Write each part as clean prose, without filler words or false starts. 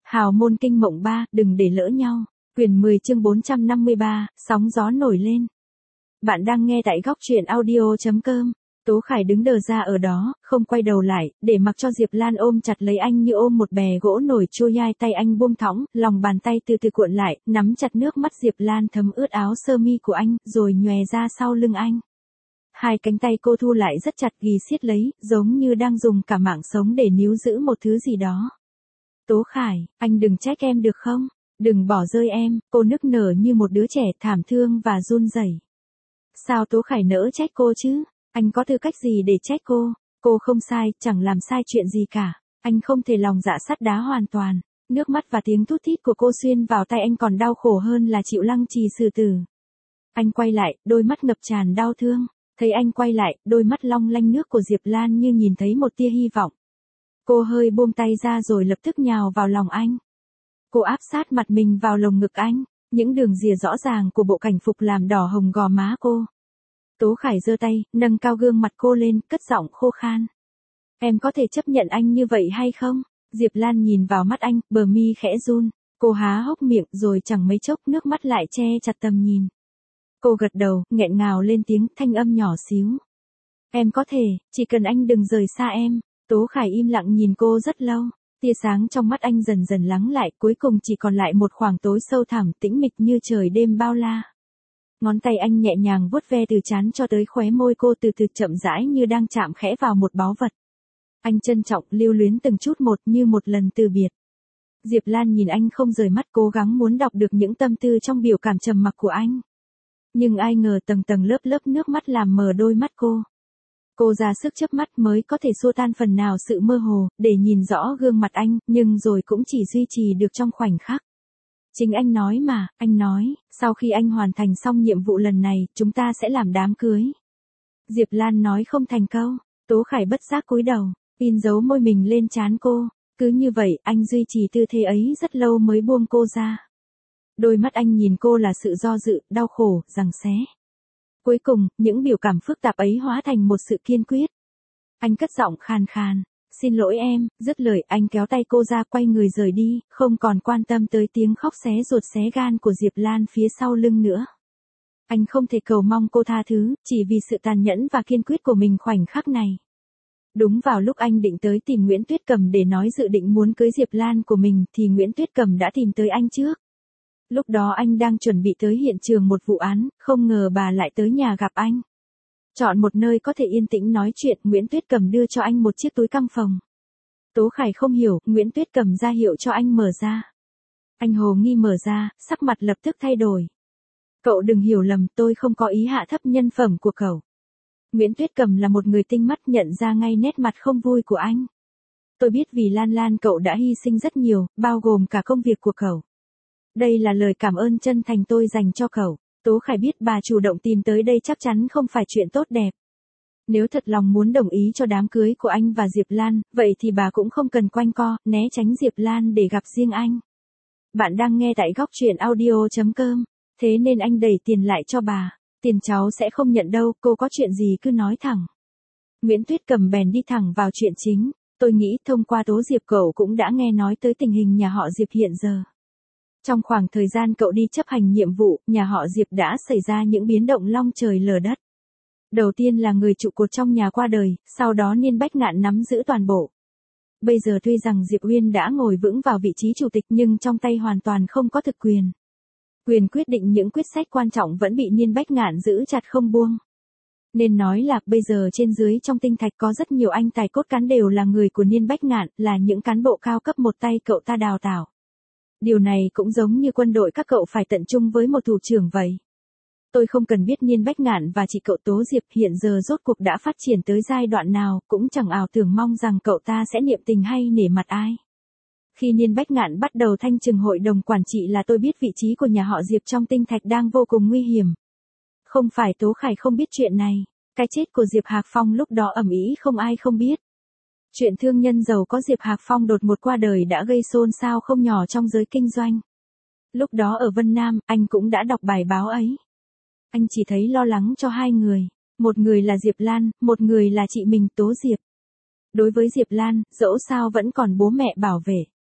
Hào môn kinh mộng 3, đừng để lỡ nhau. Quyển 10 chương 453, sóng gió nổi lên. Bạn đang nghe tại góc truyện audio.com. Tố Khải đứng đờ ra ở đó, không quay đầu lại, để mặc cho Diệp Lan ôm chặt lấy anh như ôm một bè gỗ nổi trôi nhai. Tay anh buông thõng, lòng bàn tay từ từ cuộn lại, nắm chặt nước mắt Diệp Lan thấm ướt áo sơ mi của anh, rồi nhòe ra sau lưng anh. Hai cánh tay cô thu lại rất chặt, ghì siết lấy, giống như đang dùng cả mạng sống để níu giữ một thứ gì đó. Tố Khải, anh đừng trách em được không? Đừng bỏ rơi em, cô nức nở như một đứa trẻ thảm thương và run rẩy. Sao Tố Khải nỡ trách cô chứ? Anh có tư cách gì để trách cô? Cô không sai, chẳng làm sai chuyện gì cả. Anh không thể lòng dạ sắt đá hoàn toàn. Nước mắt và tiếng thút thít của cô xuyên vào tay anh còn đau khổ hơn là chịu lăng trì xử tử. Anh quay lại, đôi mắt ngập tràn đau thương. Thấy anh quay lại, đôi mắt long lanh nước của Diệp Lan như nhìn thấy một tia hy vọng. Cô hơi buông tay ra rồi lập tức nhào vào lòng anh. Cô áp sát mặt mình vào lồng ngực anh, những đường rìa rõ ràng của bộ cảnh phục làm đỏ hồng gò má cô. Tố Khải giơ tay, nâng cao gương mặt cô lên, cất giọng khô khan. Em có thể chấp nhận anh như vậy hay không? Diệp Lan nhìn vào mắt anh, bờ mi khẽ run. Cô há hốc miệng rồi chẳng mấy chốc nước mắt lại che chặt tầm nhìn. Cô gật đầu, nghẹn ngào lên tiếng, thanh âm nhỏ xíu. Em có thể, chỉ cần anh đừng rời xa em. Tố Khải im lặng nhìn cô rất lâu. Tia sáng trong mắt anh dần dần lắng lại, cuối cùng chỉ còn lại một khoảng tối sâu thẳm, tĩnh mịch như trời đêm bao la. Ngón tay anh nhẹ nhàng vuốt ve từ trán cho tới khóe môi cô, từ từ chậm rãi như đang chạm khẽ vào một báu vật. Anh trân trọng, lưu luyến từng chút một như một lần từ biệt. Diệp Lan nhìn anh không rời mắt, cố gắng muốn đọc được những tâm tư trong biểu cảm trầm mặc của anh. Nhưng ai ngờ tầng tầng lớp lớp nước mắt làm mờ đôi mắt cô. Cô ra sức chớp mắt mới có thể xua tan phần nào sự mơ hồ, để nhìn rõ gương mặt anh, nhưng rồi cũng chỉ duy trì được trong khoảnh khắc. Chính anh nói mà, anh nói, sau khi anh hoàn thành xong nhiệm vụ lần này, chúng ta sẽ làm đám cưới. Diệp Lan nói không thành câu, Tố Khải bất giác cúi đầu, pin giấu môi mình lên trán cô. Cứ như vậy, anh duy trì tư thế ấy rất lâu mới buông cô ra. Đôi mắt anh nhìn cô là sự do dự, đau khổ, giằng xé. Cuối cùng, những biểu cảm phức tạp ấy hóa thành một sự kiên quyết. Anh cất giọng khàn khàn, xin lỗi em, dứt lời anh kéo tay cô ra, quay người rời đi, không còn quan tâm tới tiếng khóc xé ruột xé gan của Diệp Lan phía sau lưng nữa. Anh không thể cầu mong cô tha thứ, chỉ vì sự tàn nhẫn và kiên quyết của mình khoảnh khắc này. Đúng vào lúc anh định tới tìm Nguyễn Tuyết Cầm để nói dự định muốn cưới Diệp Lan của mình thì Nguyễn Tuyết Cầm đã tìm tới anh trước. Lúc đó anh đang chuẩn bị tới hiện trường một vụ án, không ngờ bà lại tới nhà gặp anh. Chọn một nơi có thể yên tĩnh nói chuyện, Nguyễn Tuyết Cầm đưa cho anh một chiếc túi căng phòng. Tố Khải không hiểu, Nguyễn Tuyết Cầm ra hiệu cho anh mở ra. Anh hồ nghi mở ra, sắc mặt lập tức thay đổi. Cậu đừng hiểu lầm, tôi không có ý hạ thấp nhân phẩm của cậu. Nguyễn Tuyết Cầm là một người tinh mắt, nhận ra ngay nét mặt không vui của anh. Tôi biết vì Lan Lan cậu đã hy sinh rất nhiều, bao gồm cả công việc của cậu. Đây là lời cảm ơn chân thành tôi dành cho cậu. Tố Khải biết bà chủ động tìm tới đây chắc chắn không phải chuyện tốt đẹp. Nếu thật lòng muốn đồng ý cho đám cưới của anh và Diệp Lan, vậy thì bà cũng không cần quanh co, né tránh Diệp Lan để gặp riêng anh. Bạn đang nghe tại góc truyện audio.com, thế nên anh đẩy tiền lại cho bà. Tiền cháu sẽ không nhận đâu, cô có chuyện gì cứ nói thẳng. Nguyễn Tuyết Cầm bèn đi thẳng vào chuyện chính. Tôi nghĩ thông qua Tố Diệp cậu cũng đã nghe nói tới tình hình nhà họ Diệp hiện giờ. Trong khoảng thời gian cậu đi chấp hành nhiệm vụ, nhà họ Diệp đã xảy ra những biến động long trời lở đất. Đầu tiên là người trụ cột trong nhà qua đời, sau đó Niên Bách Ngạn nắm giữ toàn bộ. Bây giờ tuy rằng Diệp Uyên đã ngồi vững vào vị trí chủ tịch nhưng trong tay hoàn toàn không có thực quyền. Quyền quyết định những quyết sách quan trọng vẫn bị Niên Bách Ngạn giữ chặt không buông. Nên nói là bây giờ trên dưới trong Tinh Thạch có rất nhiều anh tài cốt cán đều là người của Niên Bách Ngạn, là những cán bộ cao cấp một tay cậu ta đào tạo. Điều này cũng giống như quân đội các cậu phải tận trung với một thủ trưởng vậy. Tôi không cần biết Niên Bách Ngạn và chị cậu Tố Diệp hiện giờ rốt cuộc đã phát triển tới giai đoạn nào, cũng chẳng ảo tưởng mong rằng cậu ta sẽ niệm tình hay nể mặt ai. Khi Niên Bách Ngạn bắt đầu thanh trừng hội đồng quản trị là tôi biết vị trí của nhà họ Diệp trong Tinh Thạch đang vô cùng nguy hiểm. Không phải Tố Khải không biết chuyện này, cái chết của Diệp Hạc Phong lúc đó ầm ĩ không ai không biết. Chuyện thương nhân giàu có Diệp Hạc Phong đột ngột qua đời đã gây xôn xao không nhỏ trong giới kinh doanh. Lúc đó ở Vân Nam, anh cũng đã đọc bài báo ấy. Anh chỉ thấy lo lắng cho hai người, một người là Diệp Lan, một người là chị mình Tố Diệp. Đối với Diệp Lan, dẫu sao vẫn còn bố mẹ bảo vệ.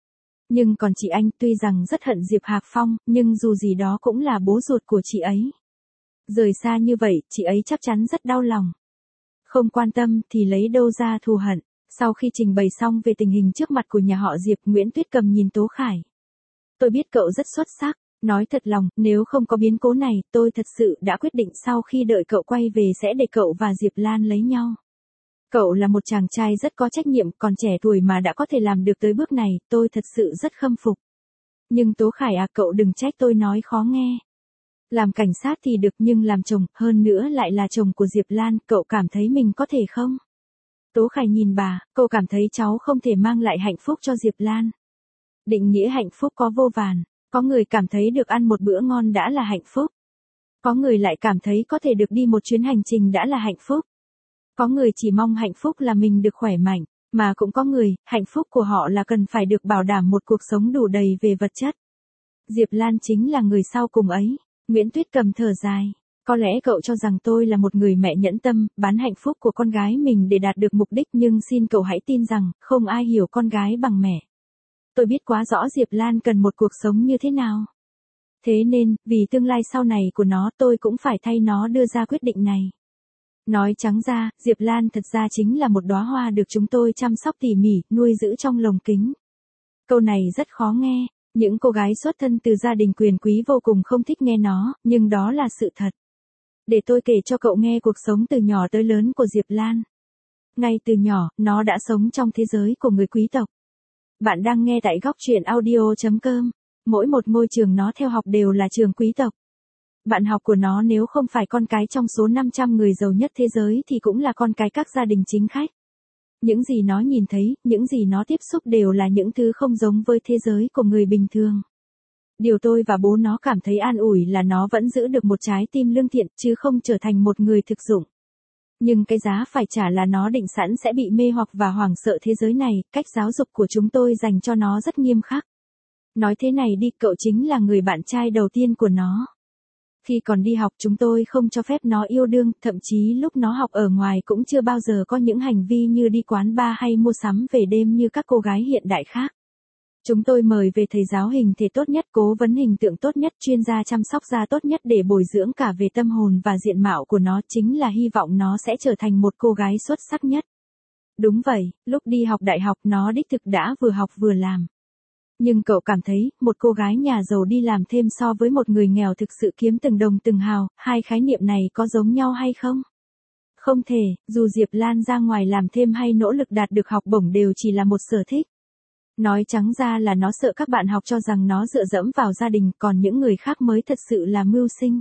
Nhưng còn chị anh tuy rằng rất hận Diệp Hạc Phong, nhưng dù gì đó cũng là bố ruột của chị ấy. Rời xa như vậy, chị ấy chắc chắn rất đau lòng. Không quan tâm thì lấy đâu ra thù hận. Sau khi trình bày xong về tình hình trước mặt của nhà họ Diệp, Nguyễn Tuyết Cầm nhìn Tố Khải. Tôi biết cậu rất xuất sắc, nói thật lòng, nếu không có biến cố này, tôi thật sự đã quyết định sau khi đợi cậu quay về sẽ để cậu và Diệp Lan lấy nhau. Cậu là một chàng trai rất có trách nhiệm, còn trẻ tuổi mà đã có thể làm được tới bước này, tôi thật sự rất khâm phục. Nhưng Tố Khải à, cậu đừng trách tôi nói khó nghe. Làm cảnh sát thì được nhưng làm chồng, hơn nữa lại là chồng của Diệp Lan, cậu cảm thấy mình có thể không? Tố Khải nhìn bà, cậu cảm thấy cháu không thể mang lại hạnh phúc cho Diệp Lan. Định nghĩa hạnh phúc có vô vàn, có người cảm thấy được ăn một bữa ngon đã là hạnh phúc. Có người lại cảm thấy có thể được đi một chuyến hành trình đã là hạnh phúc. Có người chỉ mong hạnh phúc là mình được khỏe mạnh, mà cũng có người, hạnh phúc của họ là cần phải được bảo đảm một cuộc sống đủ đầy về vật chất. Diệp Lan chính là người sau cùng ấy. Nguyễn Tuyết Cầm thở dài. Có lẽ cậu cho rằng tôi là một người mẹ nhẫn tâm, bán hạnh phúc của con gái mình để đạt được mục đích, nhưng xin cậu hãy tin rằng, không ai hiểu con gái bằng mẹ. Tôi biết quá rõ Diệp Lan cần một cuộc sống như thế nào. Thế nên, vì tương lai sau này của nó, tôi cũng phải thay nó đưa ra quyết định này. Nói trắng ra, Diệp Lan thật ra chính là một đóa hoa được chúng tôi chăm sóc tỉ mỉ, nuôi giữ trong lồng kính. Câu này rất khó nghe, những cô gái xuất thân từ gia đình quyền quý vô cùng không thích nghe nó, nhưng đó là sự thật. Để tôi kể cho cậu nghe cuộc sống từ nhỏ tới lớn của Diệp Lan. Ngay từ nhỏ, nó đã sống trong thế giới của người quý tộc. Bạn đang nghe tại Góc Truyện Audio.com. Mỗi một ngôi trường nó theo học đều là trường quý tộc. Bạn học của nó nếu không phải con cái trong số 500 người giàu nhất thế giới thì cũng là con cái các gia đình chính khách. Những gì nó nhìn thấy, những gì nó tiếp xúc đều là những thứ không giống với thế giới của người bình thường. Điều tôi và bố nó cảm thấy an ủi là nó vẫn giữ được một trái tim lương thiện, chứ không trở thành một người thực dụng. Nhưng cái giá phải trả là nó định sẵn sẽ bị mê hoặc và hoảng sợ thế giới này, cách giáo dục của chúng tôi dành cho nó rất nghiêm khắc. Nói thế này đi, cậu chính là người bạn trai đầu tiên của nó. Khi còn đi học chúng tôi không cho phép nó yêu đương, thậm chí lúc nó học ở ngoài cũng chưa bao giờ có những hành vi như đi quán bar hay mua sắm về đêm như các cô gái hiện đại khác. Chúng tôi mời về thầy giáo hình thể tốt nhất, cố vấn hình tượng tốt nhất, chuyên gia chăm sóc da tốt nhất để bồi dưỡng cả về tâm hồn và diện mạo của nó, chính là hy vọng nó sẽ trở thành một cô gái xuất sắc nhất. Đúng vậy, lúc đi học đại học nó đích thực đã vừa học vừa làm. Nhưng cậu cảm thấy, một cô gái nhà giàu đi làm thêm so với một người nghèo thực sự kiếm từng đồng từng hào, hai khái niệm này có giống nhau hay không? Không thể, dù Diệp Lan ra ngoài làm thêm hay nỗ lực đạt được học bổng đều chỉ là một sở thích. Nói trắng ra là nó sợ các bạn học cho rằng nó dựa dẫm vào gia đình, còn những người khác mới thật sự là mưu sinh.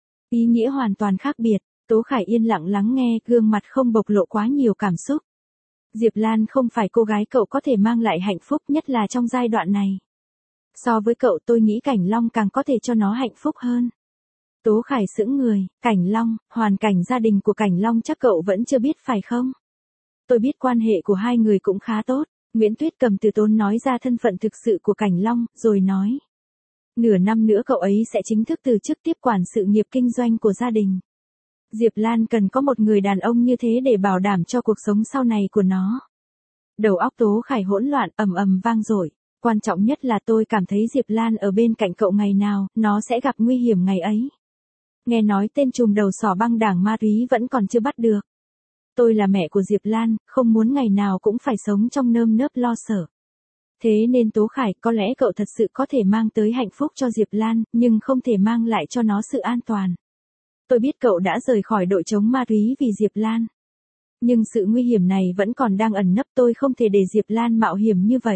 Ý nghĩa hoàn toàn khác biệt. Tố Khải yên lặng lắng nghe, gương mặt không bộc lộ quá nhiều cảm xúc. Diệp Lan không phải cô gái cậu có thể mang lại hạnh phúc, nhất là trong giai đoạn này. So với cậu tôi nghĩ Cảnh Long càng có thể cho nó hạnh phúc hơn. Tố Khải sững người, Cảnh Long, hoàn cảnh gia đình của Cảnh Long chắc cậu vẫn chưa biết phải không? Tôi biết quan hệ của hai người cũng khá tốt. Nguyễn Tuyết Cầm từ tốn nói ra thân phận thực sự của Cảnh Long, rồi nói. Nửa năm nữa cậu ấy sẽ chính thức từ chức tiếp quản sự nghiệp kinh doanh của gia đình. Diệp Lan cần có một người đàn ông như thế để bảo đảm cho cuộc sống sau này của nó. Đầu óc Tố Khải hỗn loạn, ầm ầm vang dội. Quan trọng nhất là tôi cảm thấy Diệp Lan ở bên cạnh cậu ngày nào, nó sẽ gặp nguy hiểm ngày ấy. Nghe nói tên trùm đầu sỏ băng đảng ma túy vẫn còn chưa bắt được. Tôi là mẹ của Diệp Lan, không muốn ngày nào cũng phải sống trong nơm nớp lo sợ. Thế nên Tố Khải, có lẽ cậu thật sự có thể mang tới hạnh phúc cho Diệp Lan, nhưng không thể mang lại cho nó sự an toàn. Tôi biết cậu đã rời khỏi đội chống ma túy vì Diệp Lan. Nhưng sự nguy hiểm này vẫn còn đang ẩn nấp, tôi không thể để Diệp Lan mạo hiểm như vậy.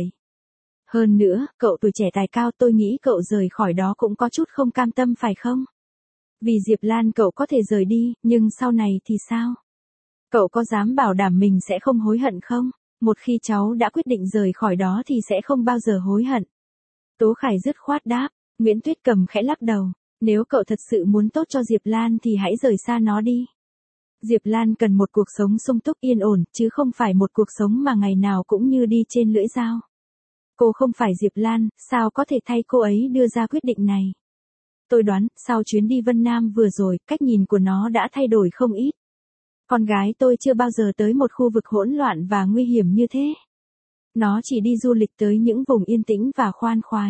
Hơn nữa, cậu tuổi trẻ tài cao, tôi nghĩ cậu rời khỏi đó cũng có chút không cam tâm phải không? Vì Diệp Lan cậu có thể rời đi, nhưng sau này thì sao? Cậu có dám bảo đảm mình sẽ không hối hận không? Một khi cháu đã quyết định rời khỏi đó thì sẽ không bao giờ hối hận. Tố Khải dứt khoát đáp. Nguyễn Tuyết Cầm khẽ lắc đầu. Nếu cậu thật sự muốn tốt cho Diệp Lan thì hãy rời xa nó đi. Diệp Lan cần một cuộc sống sung túc yên ổn, chứ không phải một cuộc sống mà ngày nào cũng như đi trên lưỡi dao. Cô không phải Diệp Lan, sao có thể thay cô ấy đưa ra quyết định này? Tôi đoán, sau chuyến đi Vân Nam vừa rồi, cách nhìn của nó đã thay đổi không ít. Con gái tôi chưa bao giờ tới một khu vực hỗn loạn và nguy hiểm như thế. Nó chỉ đi du lịch tới những vùng yên tĩnh và khoan khoái.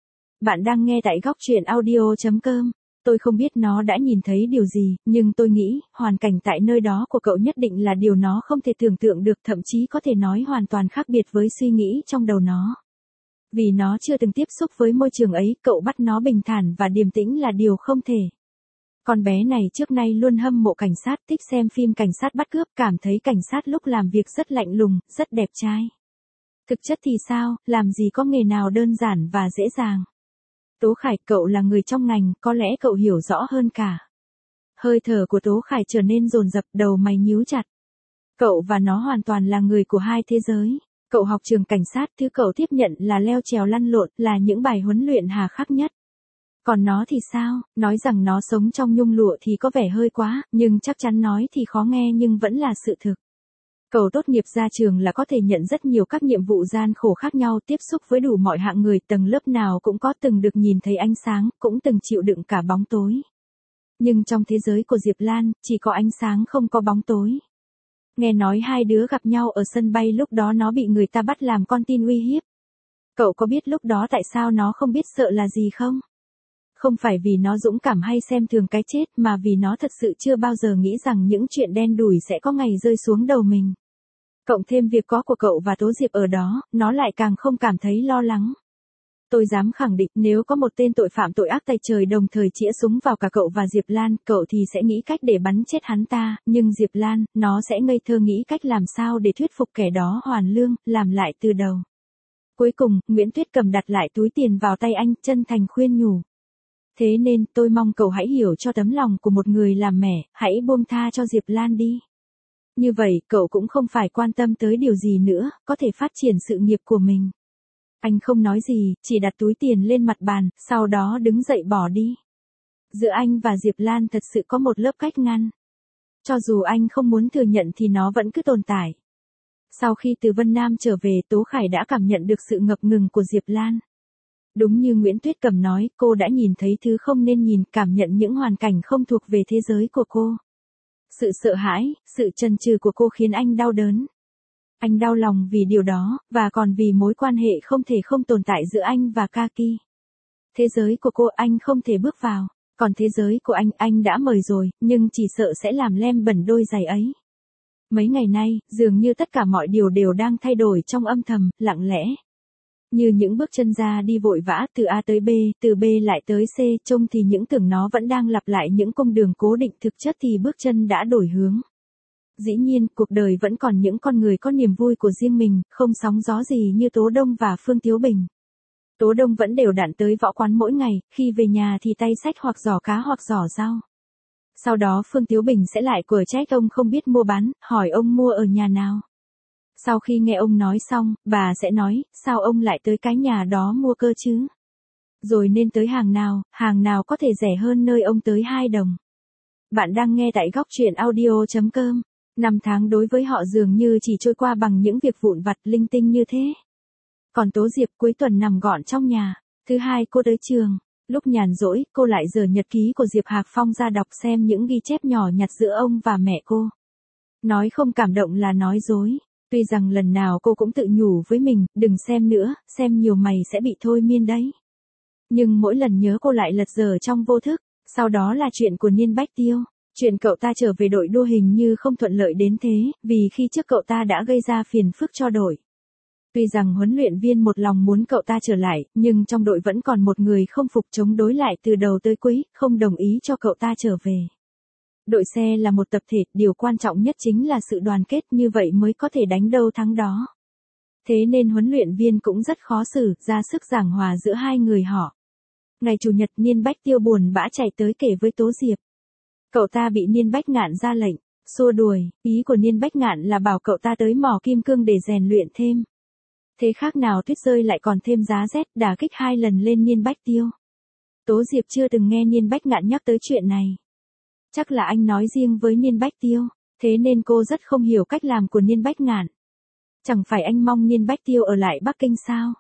Bạn đang nghe tại góc truyện audio.com. Tôi không biết nó đã nhìn thấy điều gì, nhưng tôi nghĩ, hoàn cảnh tại nơi đó của cậu nhất định là điều nó không thể tưởng tượng được, thậm chí có thể nói hoàn toàn khác biệt với suy nghĩ trong đầu nó. Vì nó chưa từng tiếp xúc với môi trường ấy, cậu bắt nó bình thản và điềm tĩnh là điều không thể. Con bé này trước nay luôn hâm mộ cảnh sát, thích xem phim cảnh sát bắt cướp, cảm thấy cảnh sát lúc làm việc rất lạnh lùng, rất đẹp trai. Thực chất thì sao, làm gì có nghề nào đơn giản và dễ dàng. Tố Khải, cậu là người trong ngành, có lẽ cậu hiểu rõ hơn cả. Hơi thở của Tố Khải trở nên dồn dập, đầu mày nhíu chặt. Cậu và nó hoàn toàn là người của hai thế giới. Cậu học trường cảnh sát, thứ cậu tiếp nhận là leo trèo lăn lộn, là những bài huấn luyện hà khắc nhất. Còn nó thì sao, nói rằng nó sống trong nhung lụa thì có vẻ hơi quá, nhưng chắc chắn nói thì khó nghe nhưng vẫn là sự thực. Cậu tốt nghiệp ra trường là có thể nhận rất nhiều các nhiệm vụ gian khổ khác nhau, tiếp xúc với đủ mọi hạng người, tầng lớp nào cũng có, từng được nhìn thấy ánh sáng, cũng từng chịu đựng cả bóng tối. Nhưng trong thế giới của Diệp Lan, chỉ có ánh sáng không có bóng tối. Nghe nói hai đứa gặp nhau ở sân bay, lúc đó nó bị người ta bắt làm con tin uy hiếp. Cậu có biết lúc đó tại sao nó không biết sợ là gì không? Không phải vì nó dũng cảm hay xem thường cái chết, mà vì nó thật sự chưa bao giờ nghĩ rằng những chuyện đen đủi sẽ có ngày rơi xuống đầu mình. Cộng thêm việc có của cậu và Tố Diệp ở đó, nó lại càng không cảm thấy lo lắng. Tôi dám khẳng định nếu có một tên tội phạm tội ác tày trời đồng thời chĩa súng vào cả cậu và Diệp Lan, cậu thì sẽ nghĩ cách để bắn chết hắn ta, nhưng Diệp Lan, nó sẽ ngây thơ nghĩ cách làm sao để thuyết phục kẻ đó hoàn lương, làm lại từ đầu. Cuối cùng, Nguyễn Tuyết Cầm đặt lại túi tiền vào tay anh, chân thành khuyên nhủ. Thế nên, tôi mong cậu hãy hiểu cho tấm lòng của một người làm mẹ, hãy buông tha cho Diệp Lan đi. Như vậy, cậu cũng không phải quan tâm tới điều gì nữa, có thể phát triển sự nghiệp của mình. Anh không nói gì, chỉ đặt túi tiền lên mặt bàn, sau đó đứng dậy bỏ đi. Giữa anh và Diệp Lan thật sự có một lớp cách ngăn. Cho dù anh không muốn thừa nhận thì nó vẫn cứ tồn tại. Sau khi từ Vân Nam trở về, Tố Khải đã cảm nhận được sự ngập ngừng của Diệp Lan. Đúng như Nguyễn Tuyết Cầm nói, cô đã nhìn thấy thứ không nên nhìn, cảm nhận những hoàn cảnh không thuộc về thế giới của cô. Sự sợ hãi, sự chần chừ của cô khiến anh đau đớn. Anh đau lòng vì điều đó, và còn vì mối quan hệ không thể không tồn tại giữa anh và Kaki. Thế giới của cô anh không thể bước vào, còn thế giới của anh đã mời rồi, nhưng chỉ sợ sẽ làm lem bẩn đôi giày ấy. Mấy ngày nay, dường như tất cả mọi điều đều đang thay đổi trong âm thầm, lặng lẽ. Như những bước chân ra đi vội vã từ A tới B, từ B lại tới C, trông thì những tưởng nó vẫn đang lặp lại những cung đường cố định, thực chất thì bước chân đã đổi hướng. Dĩ nhiên, cuộc đời vẫn còn những con người có niềm vui của riêng mình, không sóng gió gì như Tố Đông và Phương Tiếu Bình. Tố Đông vẫn đều đặn tới võ quán mỗi ngày, khi về nhà thì tay xách hoặc giỏ cá hoặc giỏ rau. Sau đó Phương Tiếu Bình sẽ lại quở trách ông không biết mua bán, hỏi ông mua ở nhà nào. Sau khi nghe ông nói xong, bà sẽ nói, sao ông lại tới cái nhà đó mua cơ chứ? Rồi nên tới hàng nào có thể rẻ hơn nơi ông tới 2 đồng. Bạn đang nghe tại góc truyện audio.com. 5 tháng đối với họ dường như chỉ trôi qua bằng những việc vụn vặt linh tinh như thế. Còn Tố Diệp cuối tuần nằm gọn trong nhà. Thứ hai cô tới trường. Lúc nhàn rỗi, cô lại giở nhật ký của Diệp Hạc Phong ra đọc xem những ghi chép nhỏ nhặt giữa ông và mẹ cô. Nói không cảm động là nói dối. Tuy rằng lần nào cô cũng tự nhủ với mình, đừng xem nữa, xem nhiều mày sẽ bị thôi miên đấy. Nhưng mỗi lần nhớ cô lại lật dở trong vô thức. Sau đó là chuyện của Niên Bách Tiêu. Chuyện cậu ta trở về đội đua hình như không thuận lợi đến thế, vì khi trước cậu ta đã gây ra phiền phức cho đội. Tuy rằng huấn luyện viên một lòng muốn cậu ta trở lại, nhưng trong đội vẫn còn một người không phục, chống đối lại từ đầu tới cuối, không đồng ý cho cậu ta trở về. Đội xe là một tập thể, điều quan trọng nhất chính là sự đoàn kết, như vậy mới có thể đánh đâu thắng đó. Thế nên huấn luyện viên cũng rất khó xử, ra sức giảng hòa giữa hai người họ. Ngày Chủ nhật Niên Bách Tiêu buồn bã chạy tới kể với Tố Diệp. Cậu ta bị Niên Bách Ngạn ra lệnh, xua đuổi, ý của Niên Bách Ngạn là bảo cậu ta tới mỏ kim cương để rèn luyện thêm. Thế khác nào tuyết rơi lại còn thêm giá rét, đả kích 2 lần lên Niên Bách Tiêu. Tố Diệp chưa từng nghe Niên Bách Ngạn nhắc tới chuyện này. Chắc là anh nói riêng với Niên Bách Tiêu, thế nên cô rất không hiểu cách làm của Niên Bách Ngạn. Chẳng phải anh mong Niên Bách Tiêu ở lại Bắc Kinh sao?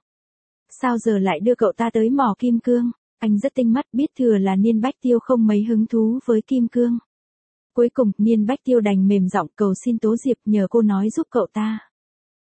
Sao giờ lại đưa cậu ta tới mỏ kim cương? Anh rất tinh mắt, biết thừa là Niên Bách Tiêu không mấy hứng thú với kim cương. Cuối cùng, Niên Bách Tiêu đành mềm giọng cầu xin Tố Diệp nhờ cô nói giúp cậu ta.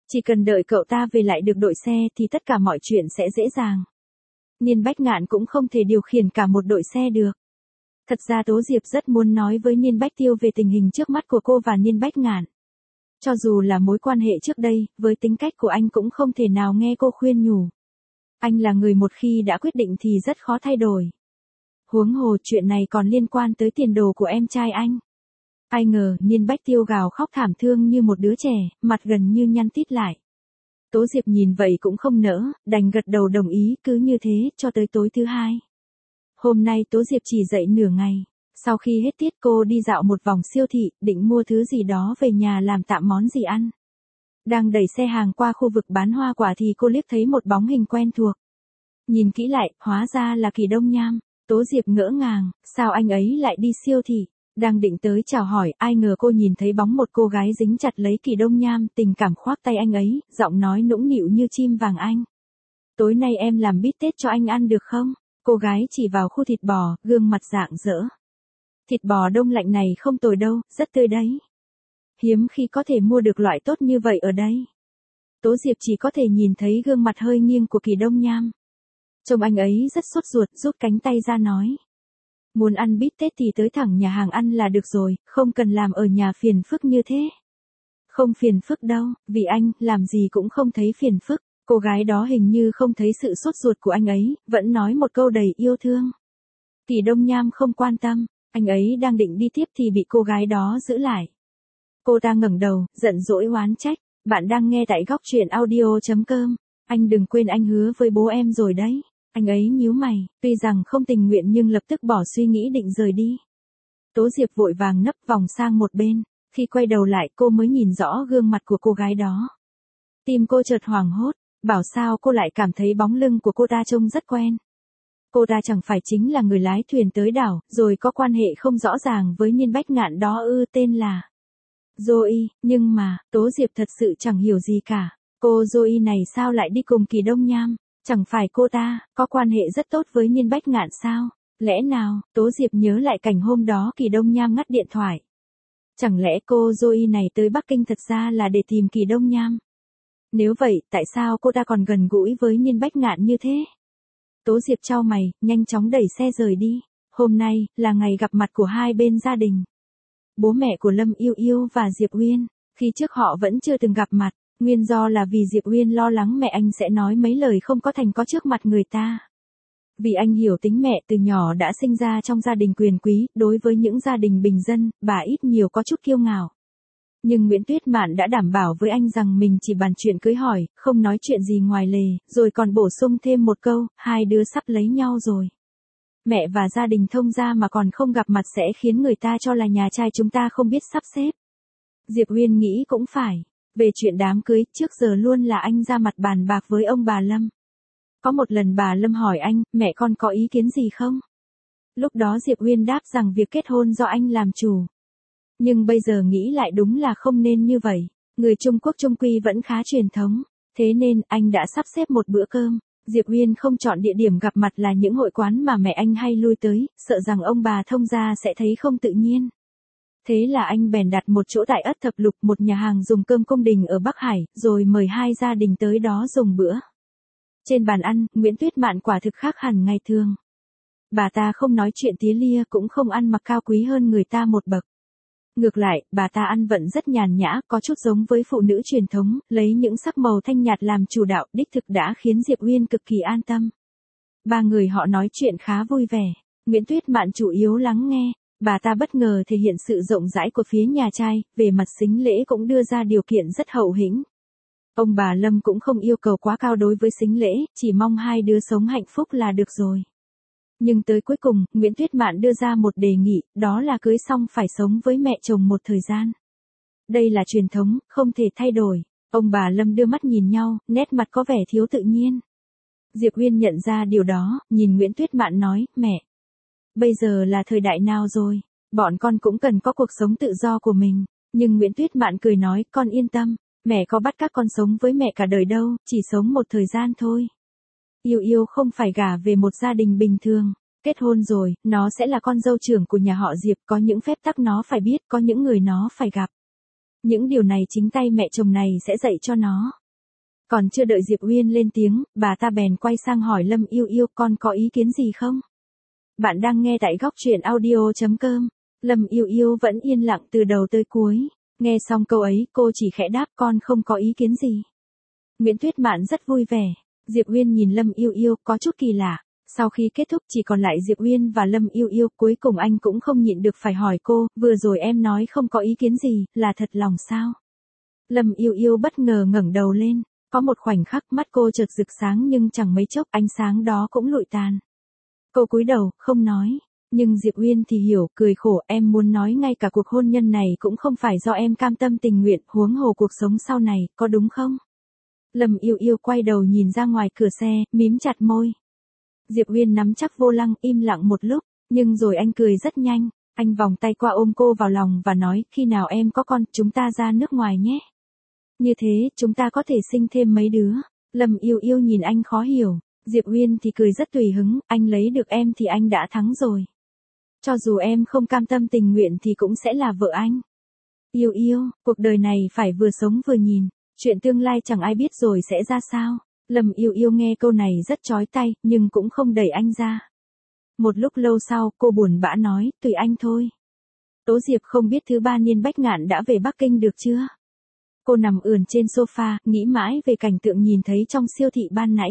Chỉ cần đợi cậu ta về lại được đội xe thì tất cả mọi chuyện sẽ dễ dàng. Niên Bách Ngạn cũng không thể điều khiển cả một đội xe được. Thật ra Tố Diệp rất muốn nói với Niên Bách Tiêu về tình hình trước mắt của cô và Niên Bách Ngạn. Cho dù là mối quan hệ trước đây, với tính cách của anh cũng không thể nào nghe cô khuyên nhủ. Anh là người một khi đã quyết định thì rất khó thay đổi. Huống hồ chuyện này còn liên quan tới tiền đồ của em trai anh. Ai ngờ Niên Bách Tiêu gào khóc thảm thương như một đứa trẻ, mặt gần như nhăn tít lại. Tố Diệp nhìn vậy cũng không nỡ, đành gật đầu đồng ý, cứ như thế cho tới tối thứ hai. Hôm nay Tố Diệp chỉ dậy nửa ngày. Sau khi hết tiết cô đi dạo một vòng siêu thị, định mua thứ gì đó về nhà làm tạm món gì ăn. Đang đẩy xe hàng qua khu vực bán hoa quả thì cô liếc thấy một bóng hình quen thuộc. Nhìn kỹ lại, hóa ra là Kỳ Đông Nham. Tố Diệp ngỡ ngàng, sao anh ấy lại đi siêu thị? Đang định tới chào hỏi, ai ngờ cô nhìn thấy bóng một cô gái dính chặt lấy Kỳ Đông Nham, tình cảm khoác tay anh ấy, giọng nói nũng nịu như chim vàng anh. Tối nay em làm bít tết cho anh ăn được không? Cô gái chỉ vào khu thịt bò, gương mặt rạng rỡ. Thịt bò đông lạnh này không tồi đâu, rất tươi đấy. Hiếm khi có thể mua được loại tốt như vậy ở đây. Tố Diệp chỉ có thể nhìn thấy gương mặt hơi nghiêng của Kỳ Đông Nham. Trông anh ấy rất sốt ruột, rút cánh tay ra nói. Muốn ăn bít tết thì tới thẳng nhà hàng ăn là được rồi, không cần làm ở nhà phiền phức như thế. Không phiền phức đâu, vì anh, làm gì cũng không thấy phiền phức. Cô gái đó hình như không thấy sự sốt ruột của anh ấy, vẫn nói một câu đầy yêu thương. Kỳ Đông Nham không quan tâm, anh ấy đang định đi tiếp thì bị cô gái đó giữ lại. Cô ta ngẩng đầu, giận dỗi oán trách. Bạn đang nghe tại góc truyện audio.com. Anh đừng quên anh hứa với bố em rồi đấy. Anh ấy nhíu mày, tuy rằng không tình nguyện nhưng lập tức bỏ suy nghĩ định rời đi. Tố Diệp vội vàng nấp vòng sang một bên. Khi quay đầu lại cô mới nhìn rõ gương mặt của cô gái đó. Tim cô chợt hoảng hốt, bảo sao cô lại cảm thấy bóng lưng của cô ta trông rất quen. Cô ta chẳng phải chính là người lái thuyền tới đảo, rồi có quan hệ không rõ ràng với Niên Bách Ngạn đó ư? Tên là Zoe, nhưng mà, Tố Diệp thật sự chẳng hiểu gì cả. Cô Zoe này sao lại đi cùng Kỳ Đông Nham? Chẳng phải cô ta có quan hệ rất tốt với Niên Bách Ngạn sao? Lẽ nào, Tố Diệp nhớ lại cảnh hôm đó Kỳ Đông Nham ngắt điện thoại. Chẳng lẽ cô Zoe này tới Bắc Kinh thật ra là để tìm Kỳ Đông Nham? Nếu vậy, tại sao cô ta còn gần gũi với Niên Bách Ngạn như thế? Tố Diệp chau mày, nhanh chóng đẩy xe rời đi. Hôm nay, là ngày gặp mặt của hai bên gia đình. Bố mẹ của Lâm Yêu Yêu và Diệp Uyên, khi trước họ vẫn chưa từng gặp mặt, nguyên do là vì Diệp Uyên lo lắng mẹ anh sẽ nói mấy lời không có thành có trước mặt người ta. Vì anh hiểu tính mẹ từ nhỏ đã sinh ra trong gia đình quyền quý, đối với những gia đình bình dân, bà ít nhiều có chút kiêu ngạo. Nhưng Nguyễn Tuyết Mạn đã đảm bảo với anh rằng mình chỉ bàn chuyện cưới hỏi, không nói chuyện gì ngoài lề, rồi còn bổ sung thêm một câu, hai đứa sắp lấy nhau rồi. Mẹ và gia đình thông gia mà còn không gặp mặt sẽ khiến người ta cho là nhà trai chúng ta không biết sắp xếp. Diệp Uyên nghĩ cũng phải. Về chuyện đám cưới, trước giờ luôn là anh ra mặt bàn bạc với ông bà Lâm. Có một lần bà Lâm hỏi anh, mẹ con có ý kiến gì không? Lúc đó Diệp Uyên đáp rằng việc kết hôn do anh làm chủ. Nhưng bây giờ nghĩ lại đúng là không nên như vậy. Người Trung Quốc chung quy vẫn khá truyền thống. Thế nên, anh đã sắp xếp một bữa cơm. Diệp Uyên không chọn địa điểm gặp mặt là những hội quán mà mẹ anh hay lui tới, sợ rằng ông bà thông gia sẽ thấy không tự nhiên. Thế là anh bèn đặt một chỗ tại Ất Thập Lục, một nhà hàng dùng cơm cung đình ở Bắc Hải, rồi mời hai gia đình tới đó dùng bữa. Trên bàn ăn, Nguyễn Tuyết Mạn quả thực khác hẳn ngày thường. Bà ta không nói chuyện tía lia, cũng không ăn mặc cao quý hơn người ta một bậc. Ngược lại, bà ta ăn vận rất nhàn nhã, có chút giống với phụ nữ truyền thống, lấy những sắc màu thanh nhạt làm chủ đạo, đích thực đã khiến Diệp Uyên cực kỳ an tâm. Ba người họ nói chuyện khá vui vẻ. Nguyễn Tuyết Mạn chủ yếu lắng nghe. Bà ta bất ngờ thể hiện sự rộng rãi của phía nhà trai, về mặt sính lễ cũng đưa ra điều kiện rất hậu hĩnh. Ông bà Lâm cũng không yêu cầu quá cao đối với sính lễ, chỉ mong hai đứa sống hạnh phúc là được rồi. Nhưng tới cuối cùng, Nguyễn Tuyết Mạn đưa ra một đề nghị, đó là cưới xong phải sống với mẹ chồng một thời gian. Đây là truyền thống, không thể thay đổi. Ông bà Lâm đưa mắt nhìn nhau, nét mặt có vẻ thiếu tự nhiên. Diệp Uyên nhận ra điều đó, nhìn Nguyễn Tuyết Mạn nói, mẹ. Bây giờ là thời đại nào rồi, bọn con cũng cần có cuộc sống tự do của mình. Nhưng Nguyễn Tuyết Mạn cười nói, con yên tâm, mẹ có bắt các con sống với mẹ cả đời đâu, chỉ sống một thời gian thôi. Yêu Yêu không phải gả về một gia đình bình thường, kết hôn rồi, nó sẽ là con dâu trưởng của nhà họ Diệp, có những phép tắc nó phải biết, có những người nó phải gặp. Những điều này chính tay mẹ chồng này sẽ dạy cho nó. Còn chưa đợi Diệp Uyên lên tiếng, bà ta bèn quay sang hỏi Lâm Yêu Yêu con có ý kiến gì không? Bạn đang nghe tại góc truyện audio.com. Lâm Yêu Yêu vẫn yên lặng từ đầu tới cuối. Nghe xong câu ấy, cô chỉ khẽ đáp con không có ý kiến gì. Nguyễn Tuyết Mạn rất vui vẻ. Diệp Uyên nhìn Lâm Yêu Yêu có chút kỳ lạ. Sau khi kết thúc chỉ còn lại Diệp Uyên và Lâm Yêu Yêu, cuối cùng anh cũng không nhịn được phải hỏi cô, vừa rồi em nói không có ý kiến gì, là thật lòng sao? Lâm Yêu Yêu bất ngờ ngẩng đầu lên, có một khoảnh khắc mắt cô chợt rực sáng nhưng chẳng mấy chốc ánh sáng đó cũng lụi tàn. Cô cúi đầu, không nói, nhưng Diệp Uyên thì hiểu, cười khổ, em muốn nói ngay cả cuộc hôn nhân này cũng không phải do em cam tâm tình nguyện, huống hồ cuộc sống sau này, có đúng không? Lâm Yêu Yêu quay đầu nhìn ra ngoài cửa xe, mím chặt môi. Diệp Uyên nắm chắc vô lăng, im lặng một lúc, nhưng rồi anh cười rất nhanh, anh vòng tay qua ôm cô vào lòng và nói, khi nào em có con, chúng ta ra nước ngoài nhé. Như thế, chúng ta có thể sinh thêm mấy đứa. Lâm Yêu Yêu nhìn anh khó hiểu, Diệp Uyên thì cười rất tùy hứng, anh lấy được em thì anh đã thắng rồi. Cho dù em không cam tâm tình nguyện thì cũng sẽ là vợ anh. Yêu Yêu, cuộc đời này phải vừa sống vừa nhìn, chuyện tương lai chẳng ai biết rồi sẽ ra sao. Lâm Yêu Yêu nghe câu này rất chói tai, nhưng cũng không đẩy anh ra. Một lúc lâu sau, cô buồn bã nói, tùy anh thôi. Tố Diệp không biết thứ ba Niên Bách Ngạn đã về Bắc Kinh được chưa? Cô nằm ườn trên sofa, nghĩ mãi về cảnh tượng nhìn thấy trong siêu thị ban nãy.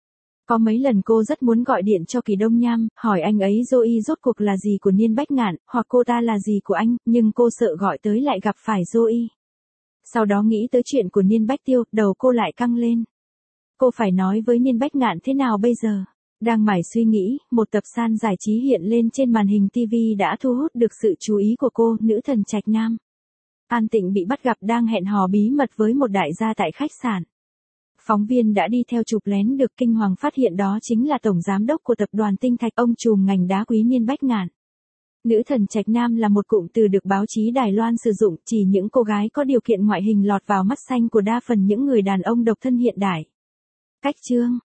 Có mấy lần cô rất muốn gọi điện cho Kỳ Đông Nham, hỏi anh ấy Zoe rốt cuộc là gì của Niên Bách Ngạn, hoặc cô ta là gì của anh, nhưng cô sợ gọi tới lại gặp phải Zoe. Sau đó nghĩ tới chuyện của Niên Bách Tiêu, đầu cô lại căng lên. Cô phải nói với Niên Bách Ngạn thế nào bây giờ? Đang mải suy nghĩ, một tập san giải trí hiện lên trên màn hình TV đã thu hút được sự chú ý của cô, nữ thần Trạch Nam. An Tịnh bị bắt gặp đang hẹn hò bí mật với một đại gia tại khách sạn. Phóng viên đã đi theo chụp lén được kinh hoàng phát hiện đó chính là tổng giám đốc của tập đoàn Tinh Thạch, ông trùm ngành đá quý Niên Bách Ngạn. Nữ thần Trạch Nam là một cụm từ được báo chí Đài Loan sử dụng chỉ những cô gái có điều kiện ngoại hình lọt vào mắt xanh của đa phần những người đàn ông độc thân hiện đại. Cách chương